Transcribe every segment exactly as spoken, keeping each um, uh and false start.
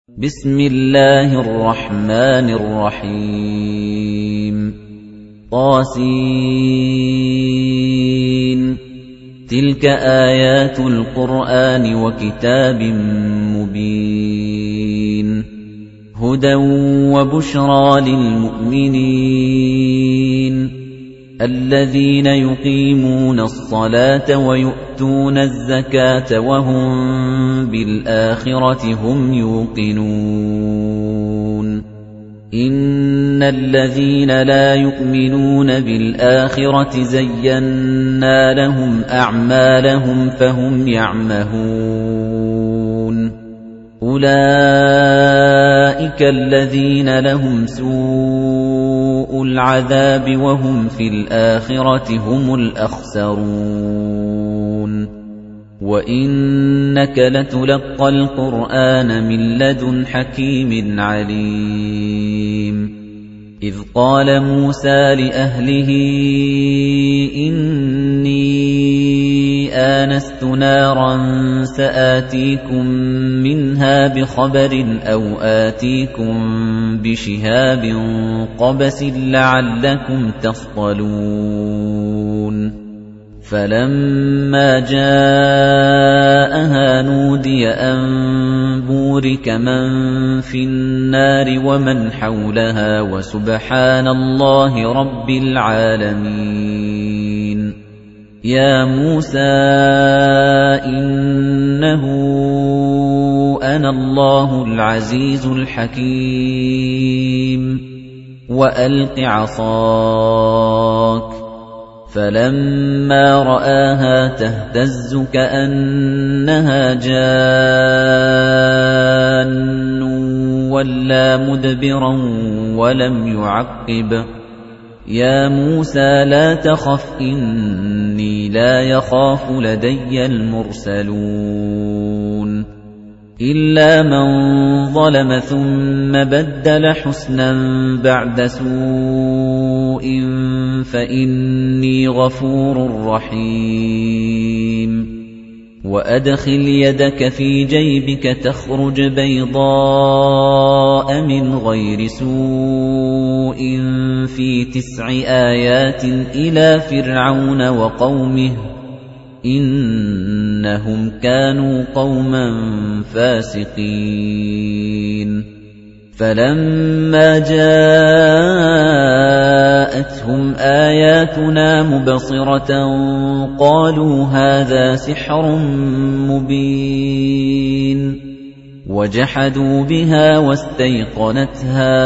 بسم الله الرحمن الرحيم طاسين تلك آيات القرآن وكتاب مبين هدى وبشرى للمؤمنين الذين يقيمون الصلاة ويؤتون الزكاة وهم بالآخرة هم يوقنون إن الذين لا يؤمنون بالآخرة زينا لهم أعمالهم فهم يعمهون أولئك الذين لهم سوء العذاب وهم في الآخرة هم الأخسرون وإنك لتلقى القرآن من لدن حكيم عليم إذ قال موسى لأهله إني آنست نارا سآتيكم منها بخبر أو آتيكم بشهاب قبس لعلكم تصطلون فَلَمَّا جَاءَهَا نُودِيَ أَن بُورِكَ مَن فِي النَّارِ وَمَنْ حَوْلَهَا وَسُبْحَانَ اللَّهِ رَبِّ الْعَالَمِينَ يَا مُوسَى إِنَّهُ أَنَا اللَّهُ الْعَزِيزُ الْحَكِيمُ وَأَلْقِ عَصَاكَ فَلَمَّا رَآهَا تَهْتَزُّ كَأَنَّهَا جَانٌّ وَلَّىٰ مُدْبِرًا وَلَمْ يُعَقِّبْ يَا مُوسَىٰ لَا تَخَفْ إِنِّي لَا يَخَافُ لَدَيَّ الْمُرْسَلُونَ إِلَّا مَن ظَلَمَ ثُمَّ بَدَّلَ حُسْنًا بَعْدَ سُوءٍ فَإِنِّي غَفُورٌ رَّحِيمٌ وَأَدْخِلْ يَدَكَ فِي جَيْبِكَ تَخْرُجْ بَيْضَاءَ مِنْ غَيْرِ سُوءٍ فِي تِسْعِ آيَاتٍ إِلَى فِرْعَوْنَ وَقَوْمِهِ إِنَّهُمْ كَانُوا قَوْمًا فَاسِقِينَ فَلَمَّا جَاءَتْهُمْ آيَاتُنَا مُبْصِرَةً قَالُوا هَذَا سِحْرٌ مُبِينٌ وَجَحَدُوا بِهَا وَاسْتَيْقَنَتْهَا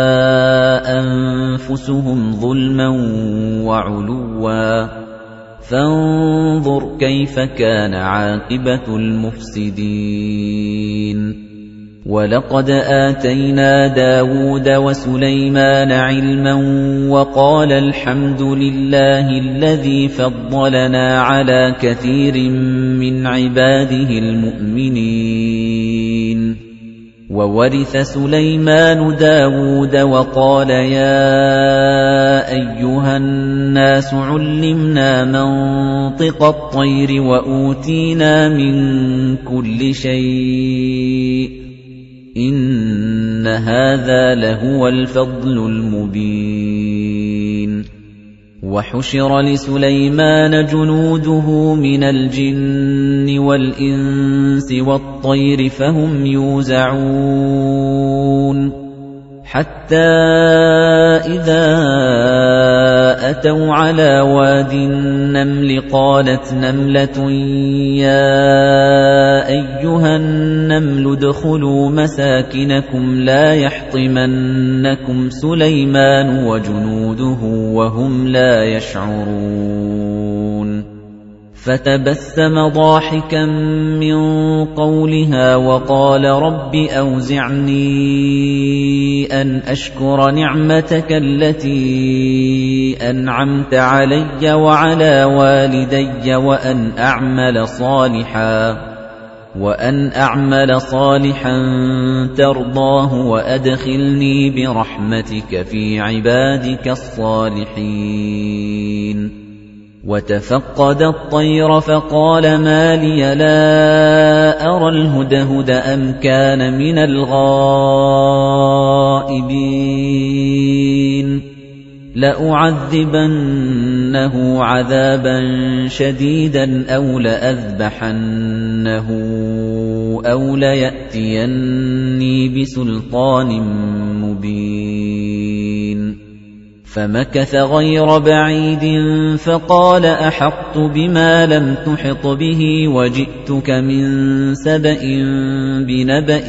أَنفُسُهُمْ ظُلْمًا وَعُلُوًّا فانظُرْ كَيْفَ كَانَ عَاقِبَةُ الْمُفْسِدِينَ وَلَقَدْ آتَيْنَا دَاوُودَ وَسُلَيْمَانَ عِلْمًا وَقَالَ الْحَمْدُ لِلَّهِ الَّذِي فَضَّلَنَا عَلَى كَثِيرٍ مِّنْ عِبَادِهِ الْمُؤْمِنِينَ وَوَرِثَ سُلَيْمَانُ دَاوُودَ وَقَالَ يَا أَيُّهَا النَّاسُ عُلِّمْنَا مَنطِقَ الطَّيْرِ وَأُوتِينَا مِن كُلِّ شَيْءٍ إِنَّ هَذَا لَهُوَ الْفَضْلُ الْمُبِينُ وَحُشِرَ لِسُلَيْمَانَ جُنُودُهُ مِنَ الْجِنِّ وَالْإِنسِ وَالطَّيْرِ فَهُمْ يُوزَعُونَ حَتَّى إِذَا أَتَوْا عَلَى وَادِ النَّمْلِ قَالَتْ نَمْلَةٌ يَا أَيُّهَا النَّمْلُ ادْخُلُوا مَسَاكِنَكُمْ لَا يَحْطِمَنَّكُمْ سُلَيْمَانُ وَجُنُودُهُ وَهُمْ لَا يَشْعُرُونَ فَتَبَسَّمَ ضَاحِكًا مِّن قَوْلِهَا وَقَالَ رَبِّ أَوْزِعْنِي أَنْ أَشْكُرَ نِعْمَتَكَ الَّتِي أَنْعَمْتَ عَلَيَّ وَعَلَى وَالِدَيَّ وَأَنْ أَعْمَلَ صَالِحًا وَأَنْ أَعْمَلَ صَالِحًا تَرْضَاهُ وَأَدْخِلْنِي بِرَحْمَتِكَ فِي عِبَادِكَ الصَّالِحِينَ وَتَفَقَّدَ الطَّيْرَ فَقَالَ مَا لِيَ لَا أَرَى الْهُدْهُدَ أَمْ كَانَ مِنَ الْغَائِبِينَ لَأُعَذِّبَنَّهُ عَذَابًا شَدِيدًا أَوْ لَأَذْبَحَنَّهُ أَوْ لَيَأْتِيَنِّي بِسُلْطَانٍ مُّبِينٍ فَمَكَثَ غَيْرَ بَعِيدٍ فَقَالَ أَحَطتُ بِمَا لَمْ تُحِطْ بِهِ وَجِئْتُكَ مِنْ سَبَإٍ بِنَبَإٍ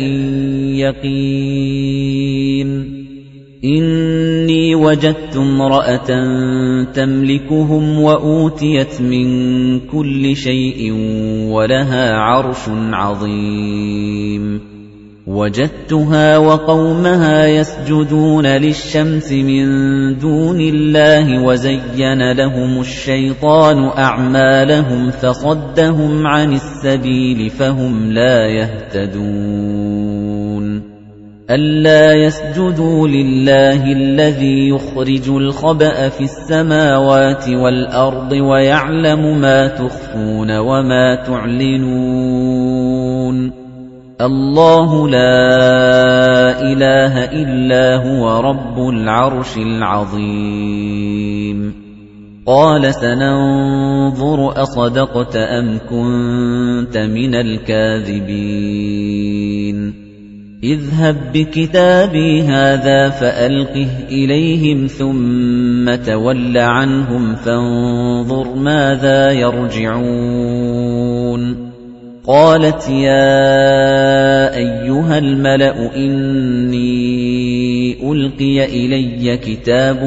يَقِينٍ إِنِّي وَجَدتُّ امْرَأَةً تَمْلِكُهُمْ وَأُوتِيَتْ مِنْ كُلِّ شَيْءٍ وَلَهَا عَرْشٌ عَظِيمٌ وَجَدتُّهَا وَقَوْمَهَا يَسْجُدُونَ لِلشَّمْسِ مِن دُونِ اللَّهِ وَزَيَّنَ لَهُمُ الشَّيْطَانُ أَعْمَالَهُمْ فَصَدَّهُمْ عَنِ السَّبِيلِ فَهُمْ لَا يَهْتَدُونَ أَلَّا يَسْجُدُوا لِلَّهِ الَّذِي يُخْرِجُ الْخَبَأَ فِي السَّمَاوَاتِ وَالْأَرْضِ وَيَعْلَمُ مَا تُخْفُونَ وَمَا تُعْلِنُونَ اللَّهُ لَا إِلَٰهَ إِلَّا هُوَ رَبُّ الْعَرْشِ الْعَظِيمِ قَالَ سَنَنظُرُ أَصَدَقْتَ أَمْ كُنتَ مِنَ الْكَاذِبِينَ اذْهَب بِّكِتَابِي هَٰذَا فَأَلْقِهْ إِلَيْهِمْ ثُمَّ تَوَلَّ عَنْهُمْ فَانظُرْ مَاذَا يَرْجِعُونَ قَالَتْ يَا أَيُّهَا الْمَلَأُ إِنِّي أُلْقِيَ إِلَيَّ كِتَابٌ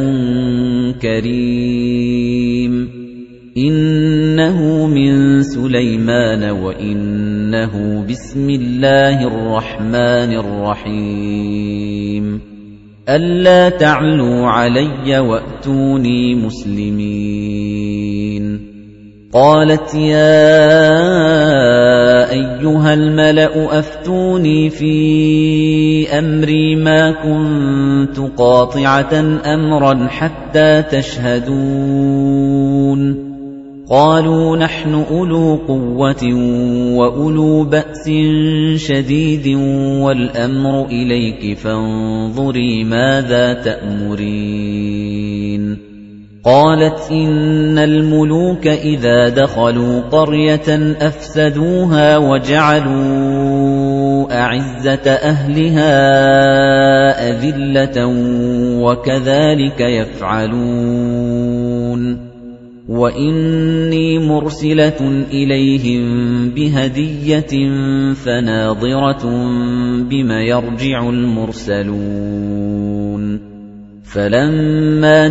كَرِيمٌ إِنَّهُ مِن سُلَيْمَانَ وَإِنَّهُ بِسْمِ اللَّهِ الرَّحْمَنِ الرَّحِيمِ أَلَّا تَعْلُوا عَلَيَّ وَأْتُونِي مُسْلِمِينَ قَالَتْ يَا أَيُّهَا الْمَلَأُ أَفْتُونِي فِي أَمْرِي مَا كُنتُ قَاطِعَةً أَمْرًا حَتَّى تَشْهَدُونِ قَالُوا نَحْنُ أُولُو قُوَّةٍ وَأُولُو بَأْسٍ شَدِيدٍ وَالْأَمْرُ إِلَيْكِ فَانظُرِي مَاذَا تَأْمُرِينَ قَالَتْ إِنَّ الْمُلُوكَ إِذَا دَخَلُوا قَرْيَةً أَفْسَدُوهَا وَجَعَلُوا أَعِزَّةَ أَهْلِهَا أَذِلَّةً وَكَذَلِكَ يَفْعَلُونَ وَإِنِّي مُرْسِلَةٌ إِلَيْهِم بِهَدِيَّةٍ فَنَاظِرَةٌ بِمَ يَرْجِعُ الْمُرْسَلُونَ فَلَمَّا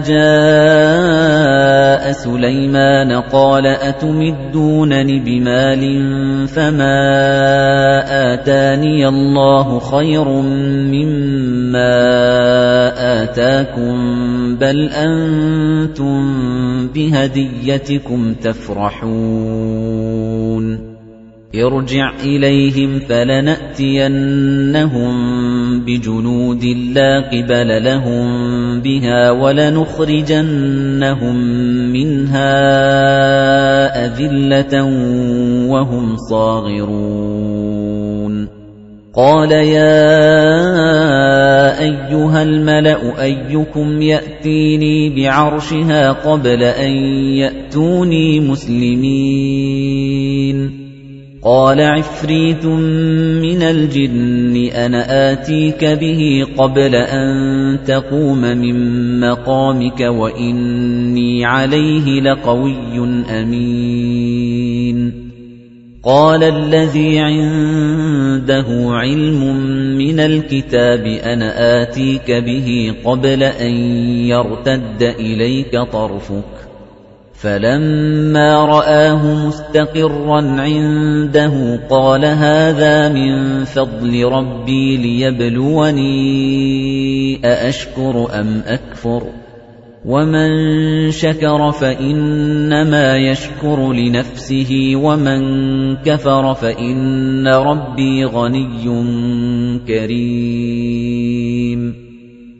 جَاءَ سُلَيْمَانَ قَالَ أَتُمِدُّونَنِ بِمَالٍ فَمَا آتَانِيَ اللَّهُ خَيْرٌ مِّمَّا آتَاكُم بَلْ أَنتُم بِهَدِيَّتِكُمْ تَفْرَحُونَ ارْجِعْ إِلَيْهِمْ فَلَنَأْتِيَنَّهُم بِجُنُودٍ لَّا قِبَلَ لَهُم بِهَا وَلَنُخْرِجَنَّهُم مِّنْهَا أَذِلَّةً وَهُمْ صَاغِرُونَ قَالَ يَا أَيُّهَا الْمَلَأُ أَيُّكُمْ يَأْتِينِي بِعَرْشِهَا قَبْلَ أَن يَأْتُونِي مُسْلِمِينَ قَالَ عِفْرِيتٌ مِّنَ الْجِنِّ أَنَا آتِيكَ بِهِ قَبْلَ أَن تَقُومَ مِن مَّقَامِكَ وَإِنِّي عَلَيْهِ لَقَوِيٌّ أَمِينٌ قَالَ الَّذِي عِندَهُ عِلْمٌ مِّنَ الْكِتَابِ أَنَا آتِيكَ بِهِ قَبْلَ أَن يَرْتَدَّ إِلَيْكَ طَرْفُكَ فَلَمَّا رَآهُ مُسْتَقِرًّا عِندَهُ قَالَ هَٰذَا مِن فَضْلِ رَبِّي لِيَبْلُوَنِي أَأَشْكُرُ أَمْ أَكْفُرُ وَمَن شَكَرَ فَإِنَّمَا يَشْكُرُ لِنَفْسِهِ وَمَن كَفَرَ فَإِنَّ رَبِّي غَنِيٌّ كَرِيمٌ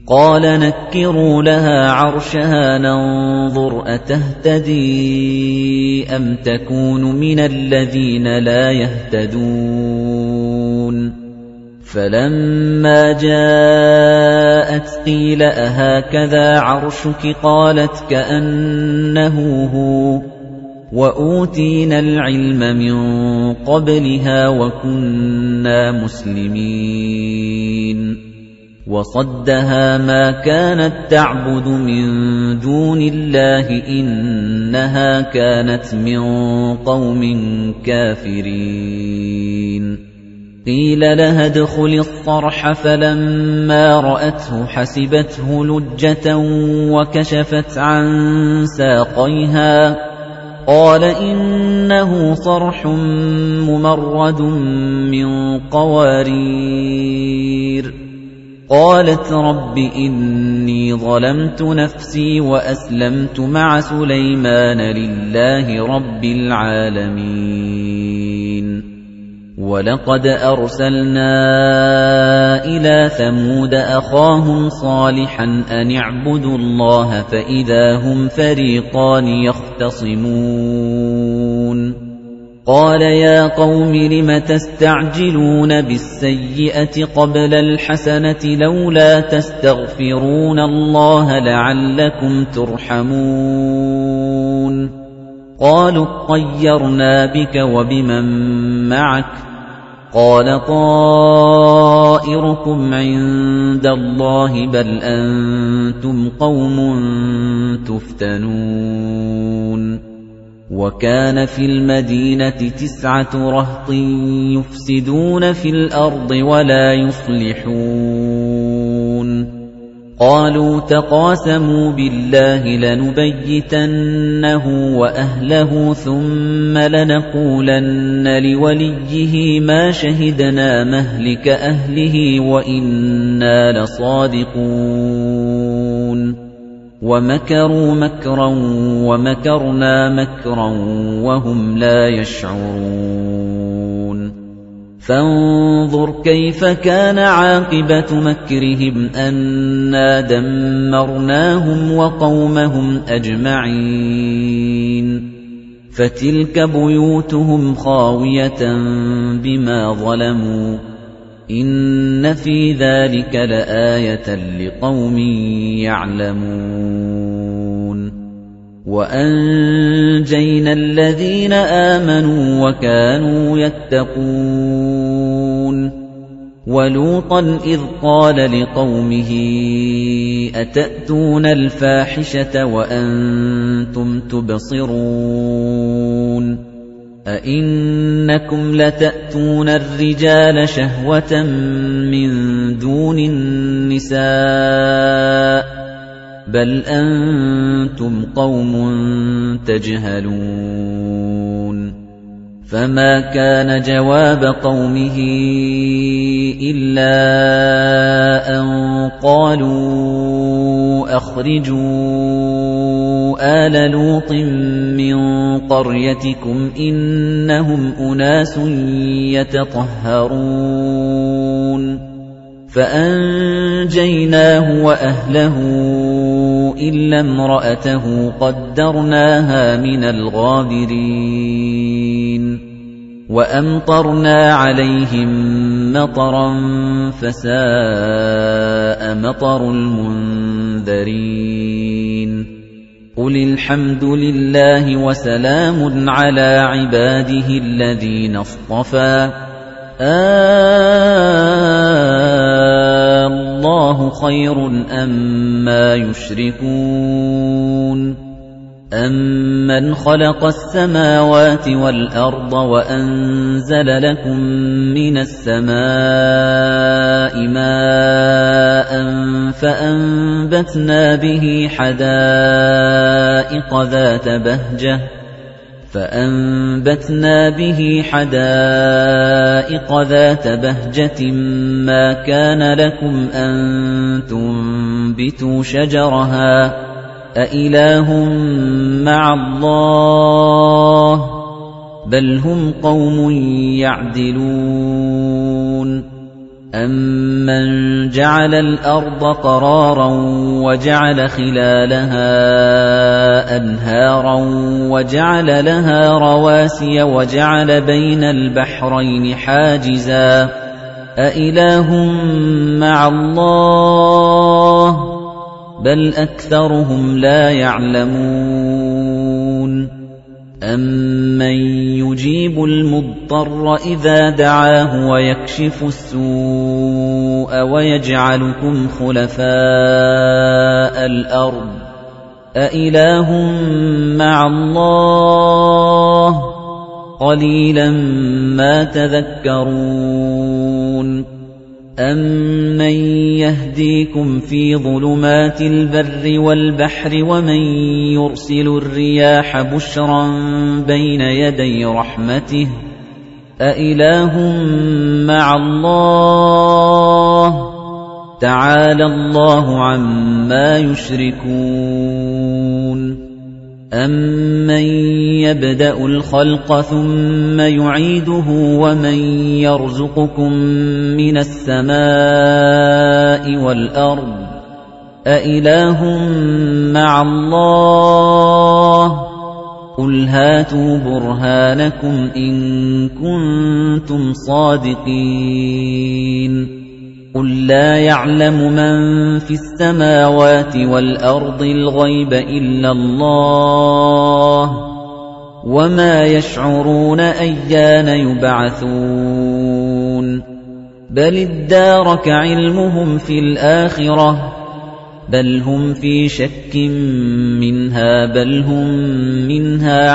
قَالَ نَكِّرُوا لَهَا عَرْشَهَا نَنظُرْ أَتَهْتَدِي أَمْ تَكُونُ مِنَ الَّذِينَ لَا يَهْتَدُونَ فَلَمَّا جَاءَتْ قِيلَ أَهَكَذَا عَرْشُكِ قَالَتْ كَأَنَّهُ هُوَ وَأُوتِينَا الْعِلْمَ مِنْ قَبْلِهَا وَكُنَّا مُسْلِمِينَ وَصَدَّهَا مَا كَانَتْ تَعْبُدُ مِن دُونِ اللَّهِ إِنَّهَا كَانَتْ مِن قَوْمٍ كَافِرِينَ قِيلَ لَهَا ادْخُلِي الصَّرْحَ فَلَمَّا رَأَتْهُ حَسِبَتْهُ لُجَّةً وَكَشَفَتْ عَن سَاقَيْهَا قَالَ إِنَّهُ صَرْحٌ مُّمَرَّدٌ مِّن قَوَارِيرَ قَالَتْ رَبِّ إِنِّي ظَلَمْتُ نَفْسِي وَأَسْلَمْتُ مَعَ سُلَيْمَانَ لِلَّهِ رَبِّ الْعَالَمِينَ وَلَقَدْ أَرْسَلْنَا إِلَى ثَمُودَ أَخَاهُمْ صَالِحًا أَنِ اعْبُدُوا اللَّهَ فَإِذَا هُمْ فَرِيقَانِ يَخْتَصِمُونَ قَالَ يَا قَوْمِ لِمَ تَسْتَعْجِلُونَ بِالسَّيِّئَةِ قَبْلَ الْحَسَنَةِ لَوْلَا تَسْتَغْفِرُونَ اللَّهَ لَعَلَّكُمْ تُرْحَمُونَ قَالُوا اطَّيَّرْنَا بِكَ وَبِمَن مَّعَكَ قَالَ طَائِرُكُمْ عِندَ اللَّهِ بَلْ أَنتُمْ قَوْمٌ تُفْتَنُونَ وَكَانَ فِي الْمَدِينَةِ تِسْعَةُ رَهْطٍ يُفْسِدُونَ فِي الْأَرْضِ وَلَا يُصْلِحُونَ قَالُوا تَقَاسَمُوا بِاللَّهِ لَنُبَيِّتَنَّهُ وَأَهْلَهُ ثُمَّ لَنَقُولَنَّ لِوَلِيِّهِ مَا شَهِدْنَا مَهْلِكَ أَهْلِهِ وَإِنَّا لَصَادِقُونَ وَمَكَرُوا مَكْرًا وَمَكَرْنَا مَكْرًا وَهُمْ لَا يَشْعُرُونَ فَانظُرْ كَيْفَ كَانَ عَاقِبَةُ مَكْرِهِمْ أَنَّا دَمَّرْنَاهُمْ وَقَوْمَهُمْ أَجْمَعِينَ فَتِلْكَ بُيُوتُهُمْ خَاوِيَةً بِمَا ظَلَمُوا إِنَّ فِي ذَلِكَ لَآيَةً لِقَوْمٍ يَعْلَمُونَ وَأَنجَيْنَا الَّذِينَ آمَنُوا وَكَانُوا يَتَّقُونَ وَلُوطًا إِذْ قَالَ لِقَوْمِهِ أَتَأْتُونَ الْفَاحِشَةَ وَأَنتُمْ تُبْصِرُونَ أَئِنَّكُمْ لَتَأْتُونَ الرِّجَالَ شَهْوَةً مِّن دُونِ النِّسَاءِ بَلْ أَنتُمْ قَوْمٌ تَجْهَلُونَ فَمَا كَانَ جَوَابَ قَوْمِهِ إِلَّا أَن قَالُوا أَخْرِجُوا آلَ لُوطٍ مِّن قَرْيَتِكُمْ إِنَّهُمْ أُنَاسٌ يَتَطَهَّرُونَ فَأَنجَيْنَاهُ وَأَهْلَهُ إِلَّا امْرَأَتَهُ قَدَّرْنَاهَا مِنَ الْغَابِرِينَ وَأَمْطَرْنَا عَلَيْهِم مَّطَرًا فَسَاءَ مَطَرُ الْمُنذَرِينَ قُلِ الْحَمْدُ لِلَّهِ وَسَلَامٌ عَلَىٰ عِبَادِهِ الَّذِينَ اصْطَفَىٰ آللَّهُ خَيْرٌ أَمَّا يُشْرِكُونَ أَمَّنْ خَلَقَ السَّمَاوَاتِ وَالْأَرْضَ وَأَنزَلَ لَكُم مِّنَ السَّمَاءِ مَاءً فَأَنبَتْنَا بِهِ حَدَائِقَ ذَاتَ بَهْجَةٍ فَأَنبَتْنَا بِهِ حَدَائِقَ ذَاتَ بَهْجَةٍ مَا كَانَ لَكُمْ أَن تُنبِتُوا شَجَرَهَا أَإِلَٰهٌ مَّعَ اللَّهِ بَلْ هُمْ قَوْمٌ يَعْدِلُونَ أَمَّنْ جَعَلَ الْأَرْضَ قَرَارًا وَجَعَلَ خِلَالَهَا أَنْهَارًا وَجَعَلَ لَهَا رَوَاسِيَ وَجَعَلَ بَيْنَ الْبَحْرَيْنِ حَاجِزًا أَإِلَٰهٌ مَّعَ اللَّهِ ۚ بَلْ أَكْثَرُهُمْ لَا يَعْلَمُونَ أَمَّن يُجِيبُ الْمُضْطَرَّ إِذَا دَعَاهُ وَيَكْشِفُ السُّوءَ وَيَجْعَلُكُمْ خُلَفَاءَ الْأَرْضِ أَإِلَٰهٌ مَّعَ اللَّهِ ۚ قَلِيلًا مَّا تَذَكَّرُونَ أَمَّن يَهْدِيكُمْ فِي ظُلُمَاتِ الْبَرِّ وَالْبَحْرِ وَمَن يُرْسِلُ الرِّيَاحَ بُشْرًا بَيْنَ يَدَيْ رَحْمَتِهِ أَإِلَٰهٌ مَّعَ اللَّهِ ۚ تَعَالَى اللَّهُ عَمَّا يُشْرِكُونَ أَمَّن يَبْدَأُ الْخَلْقَ ثُمَّ يُعِيدُهُ وَمَن يَرْزُقُكُم مِّنَ السَّمَاءِ وَالْأَرْضِ أَإِلَٰهٌ مَّعَ اللَّهِ ۚ قُلْ هَاتُوا بُرْهَانَكُمْ إِن كُنتُمْ صَادِقِينَ قُل لَّا يَعْلَمُ مَن فِي السَّمَاوَاتِ وَالْأَرْضِ الْغَيْبَ إِلَّا اللَّهُ ۚ وَمَا يَشْعُرُونَ أَيَّانَ يُبْعَثُونَ بَلِ ادَّارَكَ عِلْمُهُمْ فِي الْآخِرَةِ بَلْ هُمْ فِي شَكٍّ مِّنْهَا بَلْ هُم مِّنْهَا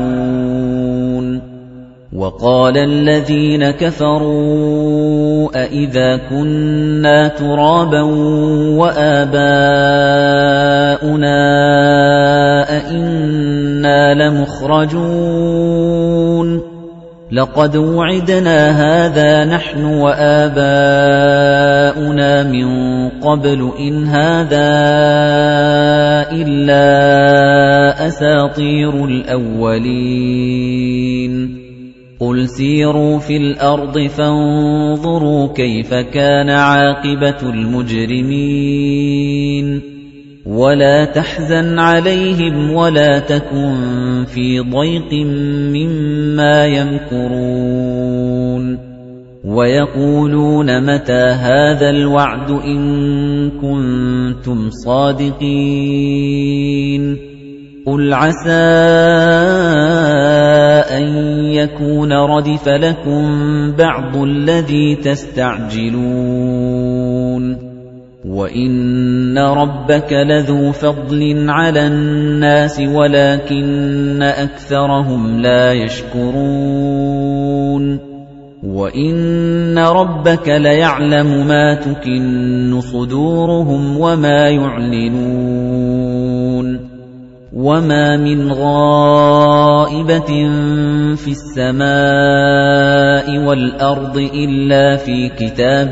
عَمُونَ وَقَالَ الَّذِينَ كَفَرُوا أَإِذَا كُنَّا تُرَابًا وَآبَاؤُنَا أَإِنَّا لَمُخْرَجُونَ لَقَدْ وُعِدْنَا هَٰذَا نَحْنُ وَآبَاؤُنَا مِن قَبْلُ إِنْ هَٰذَا إِلَّا أَسَاطِيرُ الْأَوَّلِينَ قُلْ سِيرُوا فِي الْأَرْضِ فَانظُرُوا كَيْفَ كَانَ عَاقِبَةُ الْمُجْرِمِينَ وَلَا تَحْزَنْ عَلَيْهِمْ وَلَا تَكُن فِي ضَيْقٍ مِّمَّا يَمْكُرُونَ وَيَقُولُونَ مَتَىٰ هَٰذَا الْوَعْدُ إِن كُنتُمْ صَادِقِينَ قُلْ عَسَىٰ أَن يَكُونَ رَدِفَ لَكُم بَعْضُ الَّذِي تَسْتَعْجِلُونَ وَإِنَّ رَبَّكَ لَذُو فَضْلٍ عَلَى النَّاسِ وَلَكِنَّ أَكْثَرَهُمْ لَا يَشْكُرُونَ وَإِنَّ رَبَّكَ لَيَعْلَمُ مَا تُكِنُّ صُدُورُهُمْ وَمَا يُعْلِنُونَ وَمَا مِنْ غَائِبَةٍ فِي السَّمَاءِ وَالْأَرْضِ إِلَّا فِي كِتَابٍ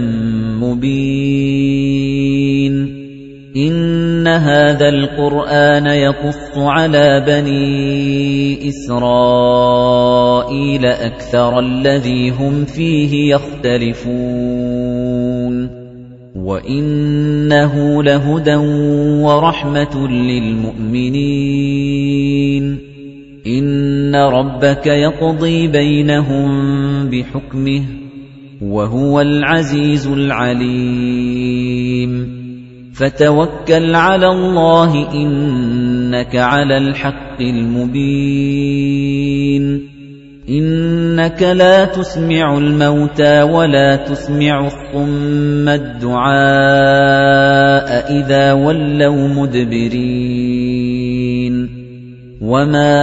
مُبِينٍ إِنَّ هَذَا الْقُرْآنَ يَقُصُّ عَلَى بَنِي إِسْرَائِيلَ أَكْثَرَ الَّذِي هُمْ فِيهِ يَخْتَلِفُونَ وَإِنَّهُ لَهُدًى وَرَحْمَةٌ لِّلْمُؤْمِنِينَ إِنَّ رَبَّكَ يَقْضِي بَيْنَهُم بِحُكْمِهِ وَهُوَ الْعَزِيزُ الْعَلِيمُ فَتَوَكَّلْ عَلَى اللَّهِ إِنَّكَ عَلَى الْحَقِّ الْمُبِينِ إِنَّكَ لَا تُسْمِعُ الْمَوْتَىٰ وَلَا تُسْمِعُ الصُّمَّ الدُّعَاءَ إِذَا وَلَّوْا مُدْبِرِينَ وَمَا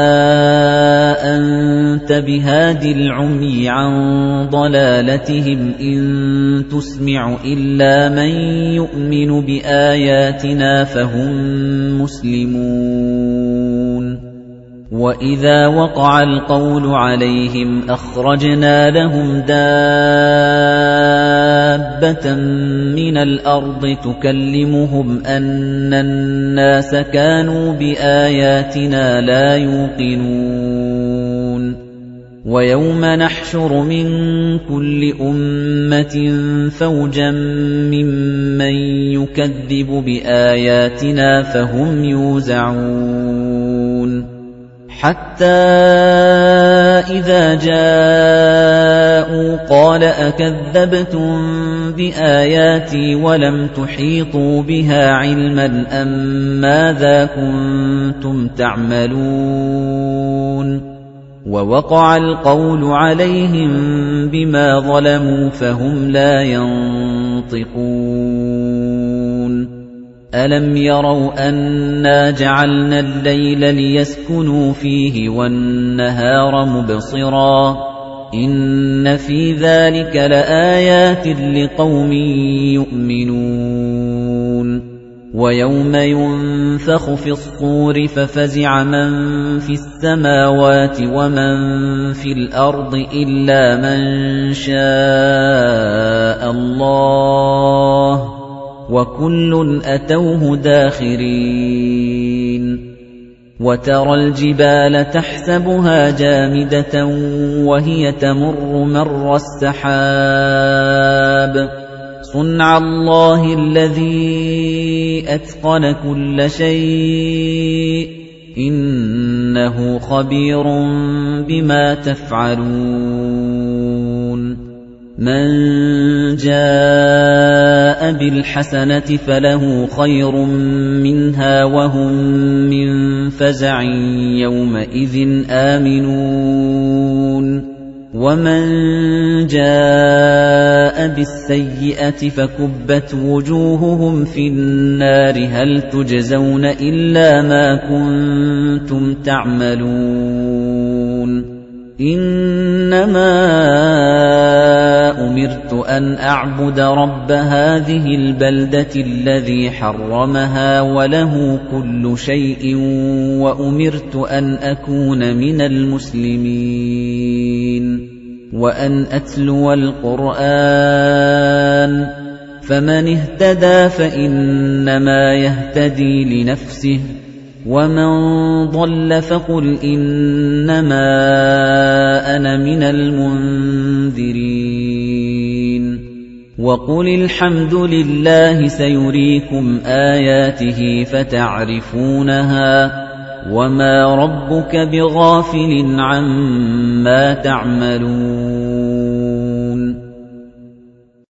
أَنتَ بِهَادِ الْعُمْيِ عَن ضَلَالَتِهِمْ إِن تُسْمِعُ إِلَّا مَن يُؤْمِنُ بِآيَاتِنَا فَهُم مُّسْلِمُونَ وَإِذَا وَقَعَ الْقَوْلُ عَلَيْهِمْ أَخْرَجْنَا لَهُمْ دَابَّةً مِّنَ الْأَرْضِ تُكَلِّمُهُمْ أَنَّ النَّاسَ كَانُوا بِآيَاتِنَا لَا يُوقِنُونَ وَيَوْمَ نَحْشُرُ مِن كُلِّ أُمَّةٍ فَوْجًا مِّمَّن يُكَذِّبُ بِآيَاتِنَا فَهُمْ يُوزَعُونَ حَتَّى إِذَا جَاءُوا قَالَ أَكَذَّبْتُم بِآيَاتِي وَلَمْ تُحِيطُوا بِهَا عِلْمًا أَم مَّاذَا كُنتُمْ تَعْمَلُونَ وَوَقَعَ الْقَوْلُ عَلَيْهِم بِمَا ظَلَمُوا فَهُمْ لَا يَنطِقُونَ أَلَمْ يَرَوْا أَنَّا جَعَلْنَا اللَّيْلَ لِيَسْكُنُوا فِيهِ وَالنَّهَارَ مُبْصِرًا إِنَّ فِي ذَلِكَ لَآيَاتٍ لِقَوْمٍ يُؤْمِنُونَ وَيَوْمَ يُنفَخُ فِي الصُّورِ فَفَزِعَ مَن فِي السَّمَاوَاتِ وَمَن فِي الْأَرْضِ إِلَّا مَن شَاءَ اللَّهُ وَكُلٌّ أَتَوْهُ دَاخِرِينَ وَتَرَى الْجِبَالَ تَحْسَبُهَا جَامِدَةً وَهِيَ تَمُرُّ مَرَّ السَّحَابِ صُنْعَ اللَّهِ الَّذِي أَتْقَنَ كُلَّ شَيْءٍ إِنَّهُ خَبِيرٌ بِمَا تَفْعَلُونَ مَن جَاءَ بِالْحَسَنَةِ فَلَهُ خَيْرٌ مِنْهَا وَهُمْ مِنْ فَزَعٍ يَوْمَئِذٍ آمِنُونَ وَمَن جَاءَ بِالسَّيِّئَةِ فَكُبَّتْ وُجُوهُهُمْ فِي النَّارِ هَلْ تُجْزَوْنَ إِلَّا مَا كُنتُمْ تَعْمَلُونَ إِنَّمَا أُمِرْتُ أَنْ أَعْبُدَ رَبَّ هَٰذِهِ الْبَلْدَةِ الَّذِي حَرَّمَهَا وَلَهُ كُلُّ شَيْءٍ وَأُمِرْتُ أَنْ أَكُونَ مِنَ الْمُسْلِمِينَ وَأَنْ أَتْلُوَ الْقُرْآنَ فَمَنِ اهْتَدَىٰ فَإِنَّمَا يَهْتَدِي لِنَفْسِهِ وَمَن ضَلَّ فَقُلْ إِنَّمَا أَنَا مِنَ الْمُنذِرِينَ وَقُلِ الْحَمْدُ لِلَّهِ سَيُرِيكُمْ آيَاتِهِ فَتَعْرِفُونَهَا وَمَا رَبُّكَ بِغَافِلٍ عَمَّا تَعْمَلُونَ